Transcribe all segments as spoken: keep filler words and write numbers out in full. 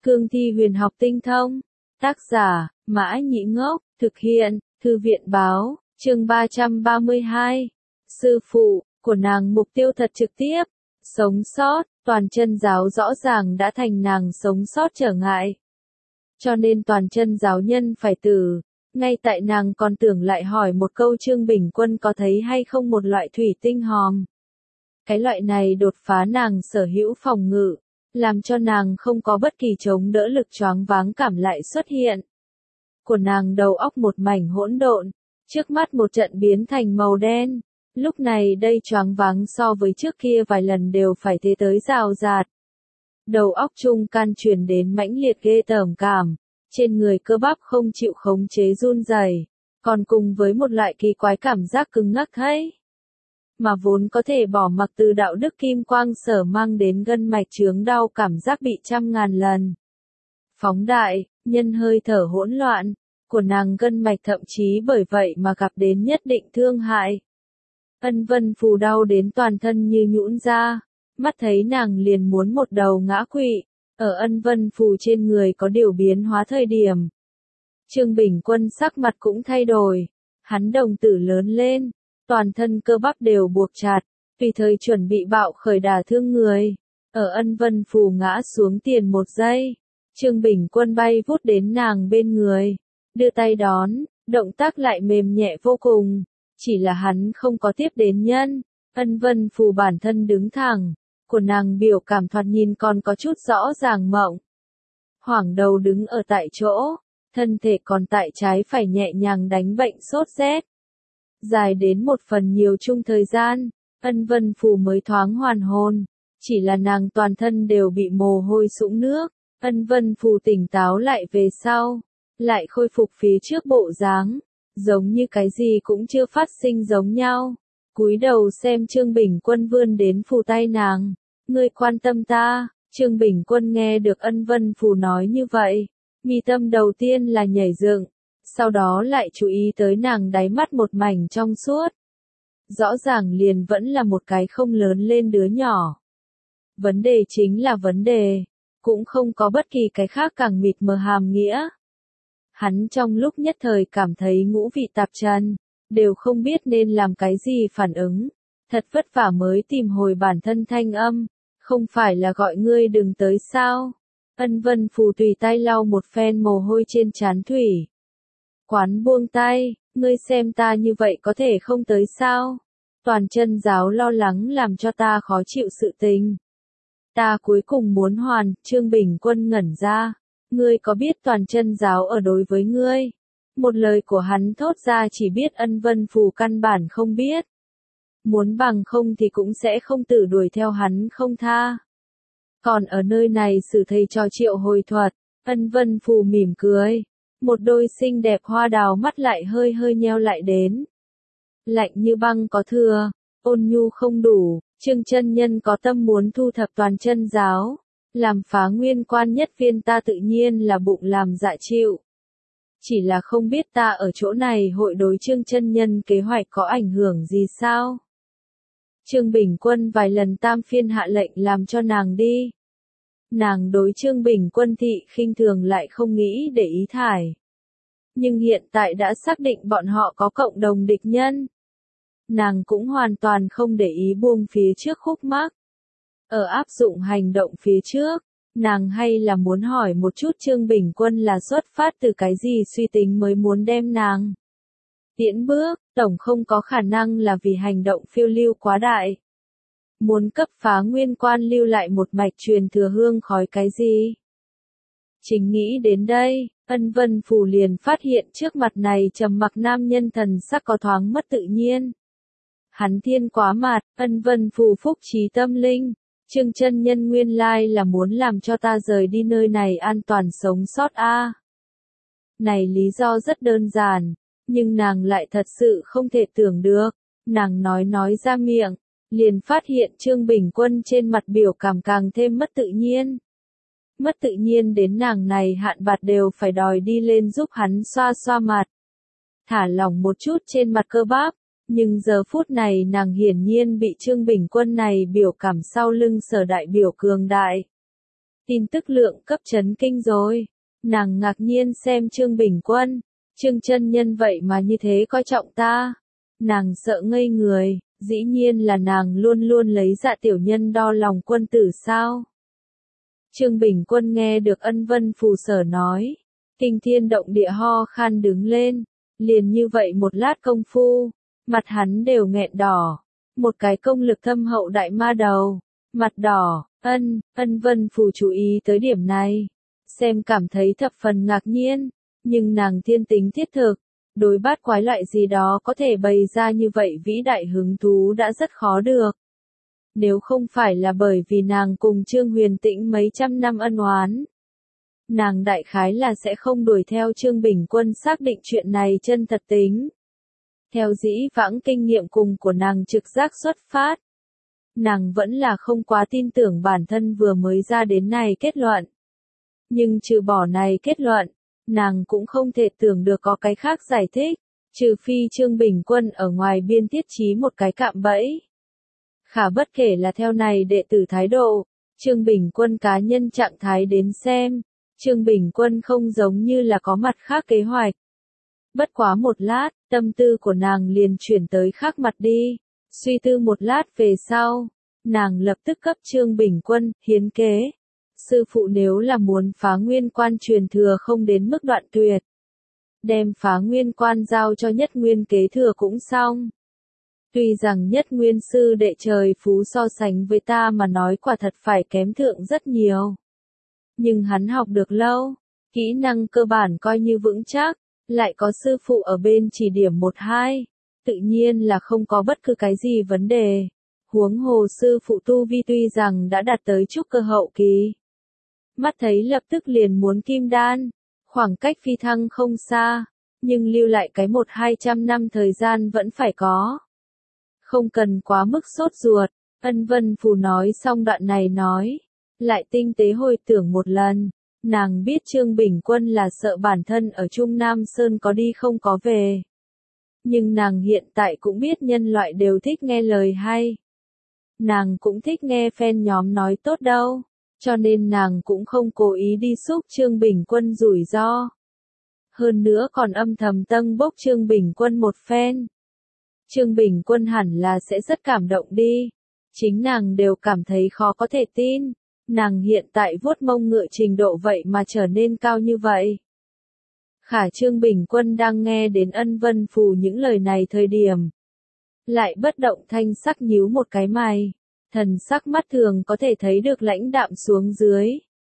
Cương thi huyền học tinh thông. Tác giả, Mã Nhĩ Ngốc, thực hiện, Thư viện báo, chương ba trăm ba mươi hai. Sư phụ của nàng mục tiêu thật trực tiếp, sống sót, toàn chân giáo rõ ràng đã thành nàng sống sót trở ngại. Cho nên toàn chân giáo nhân phải tử. Ngay tại nàng còn tưởng lại hỏi một câu Trương Bình Quân có thấy hay không một loại thủy tinh hòm. Cái loại này đột phá nàng sở hữu phòng ngự, làm cho nàng không có bất kỳ chống đỡ lực choáng váng cảm lại xuất hiện. Của nàng đầu óc một mảnh hỗn độn, trước mắt một trận biến thành màu đen, lúc này đây choáng váng so với trước kia vài lần đều phải thế tới rào rạt. Đầu óc trung can truyền đến mãnh liệt ghê tởm cảm, trên người cơ bắp không chịu khống chế run rẩy, còn cùng với một loại kỳ quái cảm giác cứng ngắc thấy. Mà vốn có thể bỏ mặc từ đạo đức kim quang sở mang đến gân mạch chướng đau cảm giác bị trăm ngàn lần phóng đại, nhân hơi thở hỗn loạn, của nàng gân mạch thậm chí bởi vậy mà gặp đến nhất định thương hại. Ân Vân Phù đau đến toàn thân như nhũn ra, mắt thấy nàng liền muốn một đầu ngã quỵ, ở Ân Vân Phù trên người có điều biến hóa thời điểm. Trương Bình Quân sắc mặt cũng thay đổi, hắn đồng tử lớn lên, toàn thân cơ bắp đều buộc chặt, tùy thời chuẩn bị bạo khởi đả thương người. Ở Ân Vân Phù ngã xuống tiền một giây, Trương Bình Quân bay vút đến nàng bên người, đưa tay đón, động tác lại mềm nhẹ vô cùng, chỉ là hắn không có tiếp đến nhân. Ân Vân Phù bản thân đứng thẳng, của nàng biểu cảm thoạt nhìn còn có chút rõ ràng mộng. Hoảng đầu đứng ở tại chỗ, thân thể còn tại trái phải nhẹ nhàng đánh bệnh sốt rét. Dài đến một phần nhiều chung thời gian, Ân Vân Phù mới thoáng hoàn hồn, chỉ là nàng toàn thân đều bị mồ hôi sũng nước. Ân Vân Phù tỉnh táo lại về sau, lại khôi phục phía trước bộ dáng, giống như cái gì cũng chưa phát sinh giống nhau. Cúi đầu xem Trương Bình Quân vươn đến phù tay nàng, ngươi quan tâm ta. Trương Bình Quân nghe được Ân Vân Phù nói như vậy, mi tâm đầu tiên là nhảy dựng, sau đó lại chú ý tới nàng đáy mắt một mảnh trong suốt. Rõ ràng liền vẫn là một cái không lớn lên đứa nhỏ. Vấn đề chính là vấn đề, cũng không có bất kỳ cái khác càng mịt mờ hàm nghĩa. Hắn trong lúc nhất thời cảm thấy ngũ vị tạp trần, đều không biết nên làm cái gì phản ứng. Thật vất vả mới tìm hồi bản thân thanh âm, không phải là gọi ngươi đừng tới sao. Ân Vân Phù tùy tay lau một phen mồ hôi trên trán thủy. Quán buông tay, ngươi xem ta như vậy có thể không tới sao? Toàn chân giáo lo lắng làm cho ta khó chịu sự tình. Ta cuối cùng muốn hoàn. Trương Bình Quân ngẩn ra. Ngươi có biết toàn chân giáo ở đối với ngươi? Một lời của hắn thốt ra chỉ biết Ân Vân Phù căn bản không biết. Muốn bằng không thì cũng sẽ không tự đuổi theo hắn không tha. Còn ở nơi này xử thầy trò triệu hồi thuật, Ân Vân Phù mỉm cười. Một đôi xinh đẹp hoa đào mắt lại hơi hơi nheo lại đến. Lạnh như băng có thừa, ôn nhu không đủ. Trương chân nhân có tâm muốn thu thập toàn chân giáo, làm phá nguyên quan nhất viên ta tự nhiên là bụng làm dạ chịu. Chỉ là không biết ta ở chỗ này hội đối Trương chân nhân kế hoạch có ảnh hưởng gì sao? Trương Bình Quân vài lần tam phiên hạ lệnh làm cho nàng đi. Nàng đối Trương Bình Quân thị khinh thường lại không nghĩ để ý thải. Nhưng hiện tại đã xác định bọn họ có cộng đồng địch nhân. Nàng cũng hoàn toàn không để ý buông phía trước khúc mắc. Ở áp dụng hành động phía trước, nàng hay là muốn hỏi một chút Trương Bình Quân là xuất phát từ cái gì suy tính mới muốn đem nàng tiễn bước, tổng không có khả năng là vì hành động phiêu lưu quá đại. Muốn cấp phá nguyên quan lưu lại một mạch truyền thừa hương khói cái gì? Chính nghĩ đến đây, Ân Vân Phù liền phát hiện trước mặt này trầm mặc nam nhân thần sắc có thoáng mất tự nhiên. Hắn thiên quá mặt, Ân Vân Phù phúc trí tâm linh. Trương chân nhân nguyên lai là muốn làm cho ta rời đi nơi này an toàn sống sót a. À. Này lý do rất đơn giản, nhưng nàng lại thật sự không thể tưởng được. Nàng nói nói ra miệng, liền phát hiện Trương Bình Quân trên mặt biểu cảm càng thêm mất tự nhiên. Mất tự nhiên đến nàng này hạn bạt đều phải đòi đi lên giúp hắn xoa xoa mặt. Thả lỏng một chút trên mặt cơ bắp. Nhưng giờ phút này nàng hiển nhiên bị Trương Bình Quân này biểu cảm sau lưng sở đại biểu cường đại. tin tức lượng cấp chấn kinh rồi. Nàng ngạc nhiên xem Trương Bình Quân, Trương chân nhân vậy mà như thế coi trọng ta. Nàng sợ ngây người, dĩ nhiên là nàng luôn luôn lấy dạ tiểu nhân đo lòng quân tử sao. Trương Bình Quân nghe được Ân Vân Phù Sở nói, kinh thiên động địa ho khan đứng lên, liền như vậy một lát công phu, mặt hắn đều nghẹn đỏ, một cái công lực thâm hậu đại ma đầu, mặt đỏ. Ân, Ân Vân Phù chú ý tới điểm này, xem cảm thấy thập phần ngạc nhiên, nhưng nàng thiên tính thiết thực, đối bát quái loại gì đó có thể bày ra như vậy vĩ đại hứng thú đã rất khó được. Nếu không phải là bởi vì nàng cùng Trương Huyền Tĩnh mấy trăm năm ân oán, nàng đại khái là sẽ không đuổi theo Trương Bình Quân xác định chuyện này chân thật tính. Theo dĩ vãng kinh nghiệm cùng của nàng trực giác xuất phát, nàng vẫn là không quá tin tưởng bản thân vừa mới ra đến này kết luận. Nhưng trừ bỏ này kết luận, nàng cũng không thể tưởng được có cái khác giải thích, trừ phi Trương Bình Quân ở ngoài biên thiết trí một cái cạm bẫy. Khả bất kể là theo này đệ tử thái độ, Trương Bình Quân cá nhân trạng thái đến xem, Trương Bình Quân không giống như là có mặt khác kế hoạch. Bất quá một lát, tâm tư của nàng liền chuyển tới khác mặt đi, suy tư một lát về sau, nàng lập tức cấp Trương Bình Quân hiến kế. Sư phụ nếu là muốn phá nguyên quan truyền thừa không đến mức đoạn tuyệt, đem phá nguyên quan giao cho nhất nguyên kế thừa cũng xong. Tuy rằng nhất nguyên sư đệ trời phú so sánh với ta mà nói quả thật phải kém thượng rất nhiều. Nhưng hắn học được lâu, kỹ năng cơ bản coi như vững chắc, lại có sư phụ ở bên chỉ điểm một hai, tự nhiên là không có bất cứ cái gì vấn đề. Huống hồ sư phụ tu vi tuy rằng đã đạt tới trúc cơ hậu kỳ, mắt thấy lập tức liền muốn kim đan, khoảng cách phi thăng không xa, nhưng lưu lại cái một hai trăm năm thời gian vẫn phải có. Không cần quá mức sốt ruột, Ân Vân Phù nói xong đoạn này nói, lại tinh tế hồi tưởng một lần, nàng biết Trương Bình Quân là sợ bản thân ở Trung Nam Sơn có đi không có về. Nhưng nàng hiện tại cũng biết nhân loại đều thích nghe lời hay. Nàng cũng thích nghe fan nhóm nói tốt đâu, cho nên nàng cũng không cố ý đi xúc Trương Bình Quân rủi ro. Hơn nữa còn âm thầm tâng bốc Trương Bình Quân một phen. Trương Bình Quân hẳn là sẽ rất cảm động đi. Chính nàng đều cảm thấy khó có thể tin. Nàng hiện tại vuốt mông ngựa trình độ vậy mà trở nên cao như vậy. Khả Trương Bình Quân đang nghe đến Ân Vân Phù những lời này thời điểm, lại bất động thanh sắc nhíu một cái mày, thần sắc mắt thường có thể thấy được lãnh đạm xuống dưới.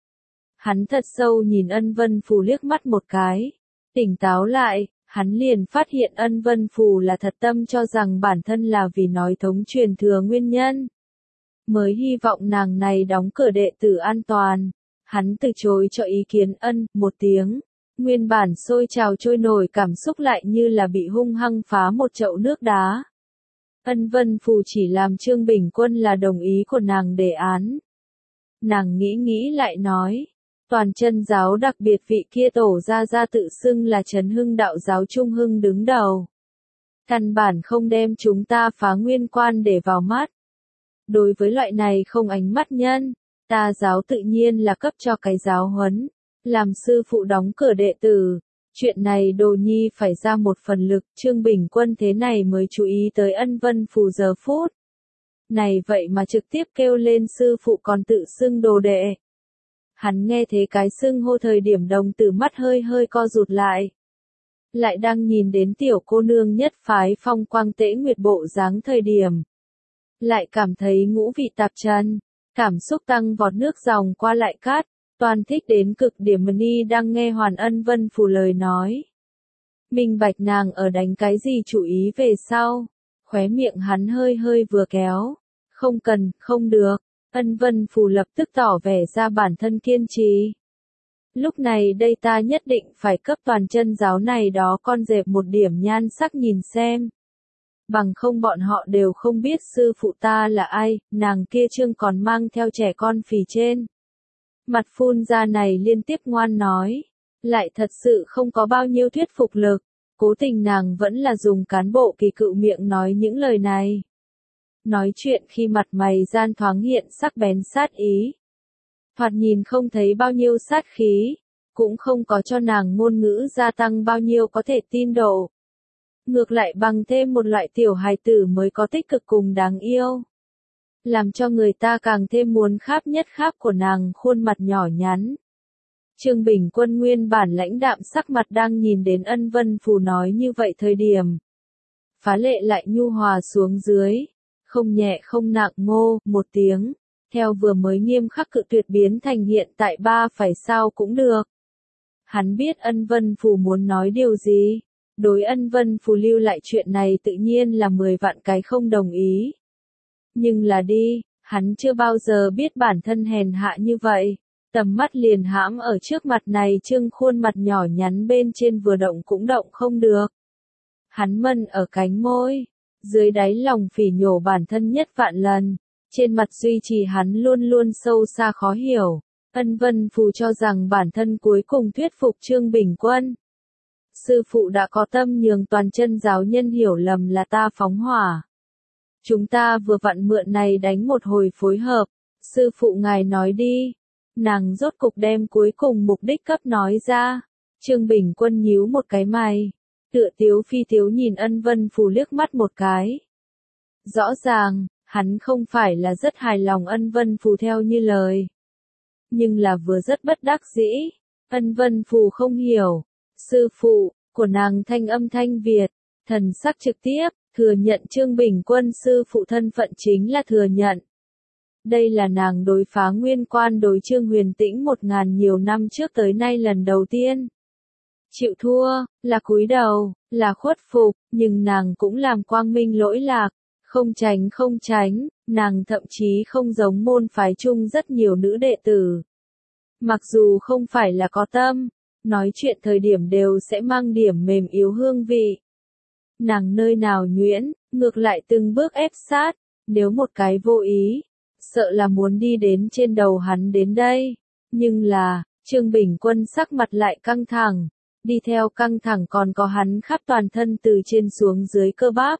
Hắn thật sâu nhìn Ân Vân Phù liếc mắt một cái, tỉnh táo lại, hắn liền phát hiện Ân Vân Phù là thật tâm cho rằng bản thân là vì nói thống truyền thừa nguyên nhân. Mới hy vọng nàng này đóng cửa đệ tử an toàn. Hắn từ chối cho ý kiến ân, một tiếng. Nguyên bản sôi trào trôi nổi cảm xúc lại như là bị hung hăng phá một chậu nước đá. Ân Vân Phù chỉ làm Trương Bình Quân là đồng ý của nàng đề án. Nàng nghĩ nghĩ lại nói. Toàn chân giáo đặc biệt vị kia tổ ra ra tự xưng là Trấn Hưng đạo giáo Trung Hưng đứng đầu. Căn bản không đem chúng ta phá nguyên quan để vào mắt. Đối với loại này không ánh mắt nhân, ta giáo tự nhiên là cấp cho cái giáo huấn, làm sư phụ đóng cửa đệ tử. Chuyện này Đồ Nhi phải ra một phần lực, Trương Bình Quân thế này mới chú ý tới Ân Vân Phù giờ phút. Này vậy mà trực tiếp kêu lên sư phụ còn tự xưng đồ đệ. Hắn nghe thế cái xưng hô thời điểm đồng tử mắt hơi hơi co rụt lại. Lại đang nhìn đến tiểu cô nương nhất phái phong quang tễ nguyệt bộ dáng thời điểm. Lại cảm thấy ngũ vị tạp trần, cảm xúc tăng vọt nước dòng qua lại cát, toàn thích đến cực điểm. Mani đang nghe Hoàn Ân Vân Phù lời nói. Minh bạch nàng ở đánh cái gì chủ ý về sau, khóe miệng hắn hơi hơi vừa kéo, không cần, không được, Ân Vân Phù lập tức tỏ vẻ ra bản thân kiên trì. Lúc này đây ta nhất định phải cấp toàn chân giáo này đó con dẹp một điểm nhan sắc nhìn xem. Bằng không bọn họ đều không biết sư phụ ta là ai, nàng kia Trương còn mang theo trẻ con phì trên. Mặt phun ra này liên tiếp ngoan nói, lại thật sự không có bao nhiêu thuyết phục lực, cố tình nàng vẫn là dùng cán bộ kỳ cựu miệng nói những lời này. Nói chuyện khi mặt mày gian thoáng hiện sắc bén sát ý. thoạt nhìn không thấy bao nhiêu sát khí, cũng không có cho nàng ngôn ngữ gia tăng bao nhiêu có thể tin độ. Ngược lại bằng thêm một loại tiểu hài tử mới có tích cực cùng đáng yêu. Làm cho người ta càng thêm muốn kháp nhất kháp của nàng khuôn mặt nhỏ nhắn. Trương Bình Quân nguyên bản lãnh đạm sắc mặt đang nhìn đến Ân Vân Phù nói như vậy thời điểm. Phá lệ lại nhu hòa xuống dưới, không nhẹ không nặng ngô, một tiếng, theo vừa mới nghiêm khắc cự tuyệt biến thành hiện tại ba phải sao cũng được. Hắn biết Ân Vân Phù muốn nói điều gì, đối Ân Vân Phù lưu lại chuyện này tự nhiên là mười vạn cái không đồng ý. Nhưng là đi, hắn chưa bao giờ biết bản thân hèn hạ như vậy. Tầm mắt liền hãm ở trước mặt này trưng khuôn mặt nhỏ nhắn bên trên vừa động cũng động không được. Hắn mân ở cánh môi, dưới đáy lòng phỉ nhổ bản thân nhất vạn lần, trên mặt duy trì hắn luôn luôn sâu xa khó hiểu. Ân Vân Phù cho rằng bản thân cuối cùng thuyết phục Trương Bình Quân. Sư phụ đã có tâm nhường toàn chân giáo nhân hiểu lầm là ta phóng hỏa. Chúng ta vừa vặn mượn này đánh một hồi phối hợp, sư phụ ngài nói đi. Nàng rốt cục đem cuối cùng mục đích cấp nói ra. Trương Bình Quân nhíu một cái mày, tựa tiếu phi tiếu nhìn Ân Vân Phù liếc mắt một cái. Rõ ràng, hắn không phải là rất hài lòng Ân Vân Phù theo như lời. Nhưng là vừa rất bất đắc dĩ. Ân Vân Phù không hiểu. Sư phụ, của nàng thanh âm thanh Việt, thần sắc trực tiếp, thừa nhận Trương Bình Quân sư phụ thân phận chính là thừa nhận. Đây là nàng đối phá nguyên quan đối Trương Huyền Tĩnh một ngàn nhiều năm trước tới nay lần đầu tiên. Chịu thua, là cúi đầu, là khuất phục, nhưng nàng cũng làm quang minh lỗi lạc, không tránh không tránh, nàng thậm chí không giống môn phái chung rất nhiều nữ đệ tử. Mặc dù không phải là có tâm, nói chuyện thời điểm đều sẽ mang điểm mềm yếu hương vị. Nàng nơi nào nhuyễn, ngược lại từng bước ép sát, nếu một cái vô ý, sợ là muốn đi đến trên đầu hắn đến đây. Nhưng là, Trương Bình Quân sắc mặt lại căng thẳng, đi theo căng thẳng còn có hắn khắp toàn thân từ trên xuống dưới cơ bắp.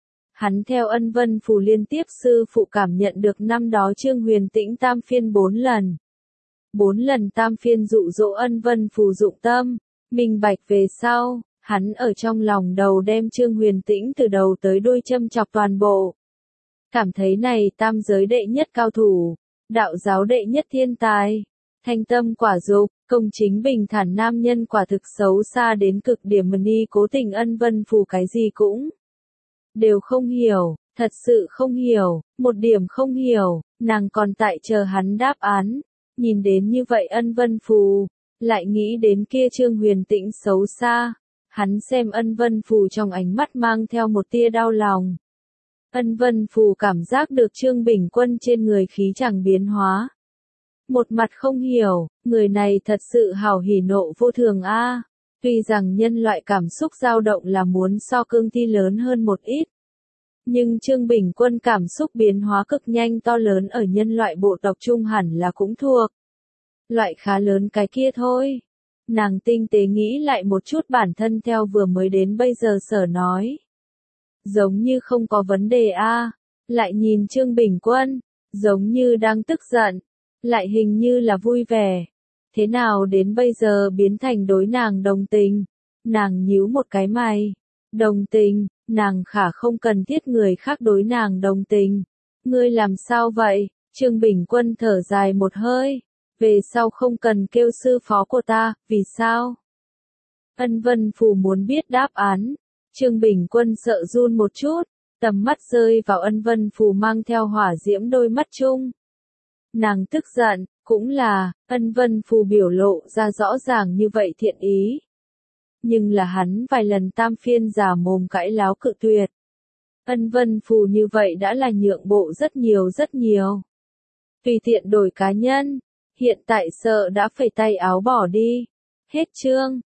Hắn theo Ân Vân Phù liên tiếp sư phụ cảm nhận được năm đó Trương Huyền Tĩnh tam phiên bốn lần. Bốn lần tam phiên dụ dỗ Ân Vân Phù dụng tâm, minh bạch về sau, hắn ở trong lòng đầu đem Trương Huyền Tĩnh từ đầu tới đuôi châm chọc toàn bộ. Cảm thấy này tam giới đệ nhất cao thủ, đạo giáo đệ nhất thiên tài, thanh tâm quả dục, công chính bình thản nam nhân quả thực xấu xa đến cực điểm mà ni cố tình Ân Vân Phù cái gì cũng đều không hiểu, thật sự không hiểu, một điểm không hiểu, nàng còn tại chờ hắn đáp án. Nhìn đến như vậy Ân Vân Phù, lại nghĩ đến kia Trương Huyền Tĩnh xấu xa, hắn xem Ân Vân Phù trong ánh mắt mang theo một tia đau lòng. Ân Vân Phù cảm giác được Trương Bình Quân trên người khí chẳng biến hóa. Một mặt không hiểu, người này thật sự hào hỉ nộ vô thường a. À. Tuy rằng nhân loại cảm xúc dao động là muốn so cương thi lớn hơn một ít. Nhưng Trương Bình Quân cảm xúc biến hóa cực nhanh to lớn ở nhân loại bộ tộc trung hẳn là cũng thuộc. Loại khá lớn cái kia thôi. Nàng tinh tế nghĩ lại một chút bản thân theo vừa mới đến bây giờ sở nói. Giống như không có vấn đề a. À. Lại nhìn Trương Bình Quân, giống như đang tức giận, lại hình như là vui vẻ. Thế nào đến bây giờ biến thành đối nàng đồng tình? Nàng nhíu một cái mày. Đồng tình, nàng khả không cần thiết người khác đối nàng đồng tình. Ngươi làm sao vậy? Trương Bình Quân thở dài một hơi. Về sau không cần kêu sư phó của ta, vì sao? Ân Vân Phù muốn biết đáp án. Trương Bình Quân sợ run một chút, tầm mắt rơi vào Ân Vân Phù mang theo hỏa diễm đôi mắt chung. Nàng tức giận, cũng là, Ân Vân Phù biểu lộ ra rõ ràng như vậy thiện ý. Nhưng là hắn vài lần tam phiên giả mồm cãi láo cự tuyệt. Ân Vân Phù như vậy đã là nhượng bộ rất nhiều rất nhiều. Tùy tiện đổi cá nhân, hiện tại sợ đã phải tay áo bỏ đi. Hết chương.